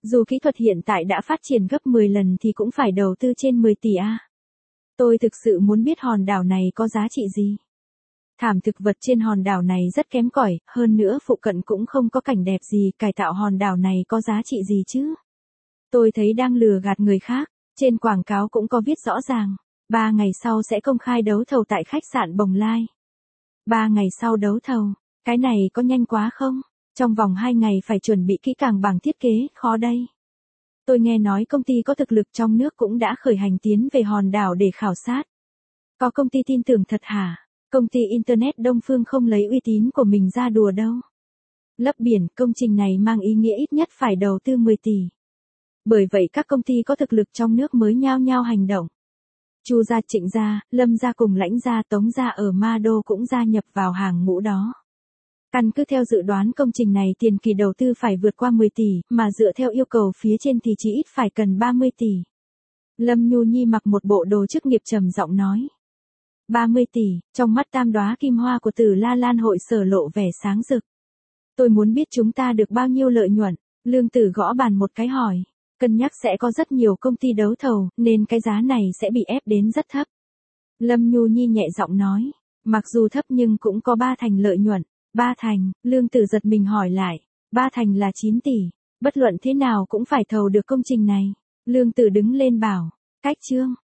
Dù kỹ thuật hiện tại đã phát triển gấp 10 lần thì cũng phải đầu tư trên 10 tỷ a. Tôi thực sự muốn biết hòn đảo này có giá trị gì. Thảm thực vật trên hòn đảo này rất kém cỏi, hơn nữa phụ cận cũng không có cảnh đẹp gì, cải tạo hòn đảo này có giá trị gì chứ? Tôi thấy đang lừa gạt người khác, trên quảng cáo cũng có viết rõ ràng, 3 ngày sau sẽ công khai đấu thầu tại khách sạn Bồng Lai. 3 ngày sau đấu thầu, cái này có nhanh quá không? Trong vòng 2 ngày phải chuẩn bị kỹ càng bảng thiết kế, khó đây. Tôi nghe nói công ty có thực lực trong nước cũng đã khởi hành tiến về hòn đảo để khảo sát. Có công ty tin tưởng thật hả? Công ty Internet Đông Phương không lấy uy tín của mình ra đùa đâu. Lấp biển, công trình này mang ý nghĩa ít nhất phải đầu tư 10 tỷ. Bởi vậy các công ty có thực lực trong nước mới nhao nhao hành động. Chu gia, Trịnh gia, Lâm gia cùng Lãnh gia, Tống gia ở Ma Đô cũng gia nhập vào hàng ngũ đó. Căn cứ theo dự đoán công trình này tiền kỳ đầu tư phải vượt qua 10 tỷ, mà dựa theo yêu cầu phía trên thì chỉ ít phải cần 30 tỷ. Lâm Nhu Nhi mặc một bộ đồ chức nghiệp trầm giọng nói. 30 tỷ, trong mắt tam đóa kim hoa của Tử La Lan hội sở lộ vẻ sáng rực. Tôi muốn biết chúng ta được bao nhiêu lợi nhuận, Lương Tử gõ bàn một cái hỏi. Cân nhắc sẽ có rất nhiều công ty đấu thầu, nên cái giá này sẽ bị ép đến rất thấp. Lâm Nhu Nhi nhẹ giọng nói, mặc dù thấp nhưng cũng có 3 thành lợi nhuận. 3 thành, Lương Tử giật mình hỏi lại, 3 thành là 9 tỷ, bất luận thế nào cũng phải thầu được công trình này. Lương Tử đứng lên bảo, cách chương.